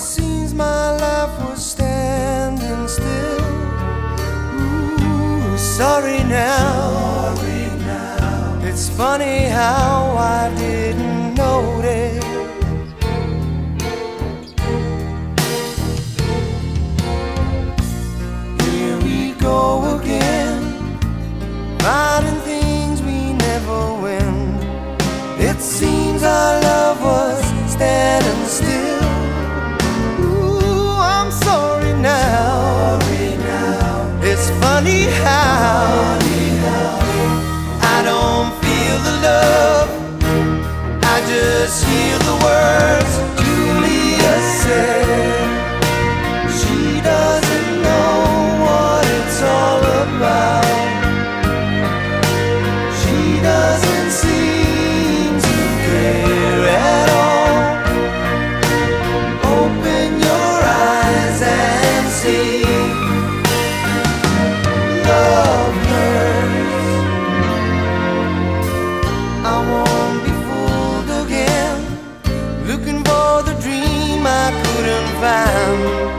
seems my life was standing still. Ooh, sorry now. It's funny how I didn't notice. Here we go again, fighting things we never win. It seems our love was standing still. Ooh, I'm sorry now. It's funny how I don't feel the love, I just hear the words Julia said. She doesn't know what it's all about. She doesn't seem to care at all. Open your eyes and see. Love hurts. I won't be fooled again, looking for the dream I couldn't find.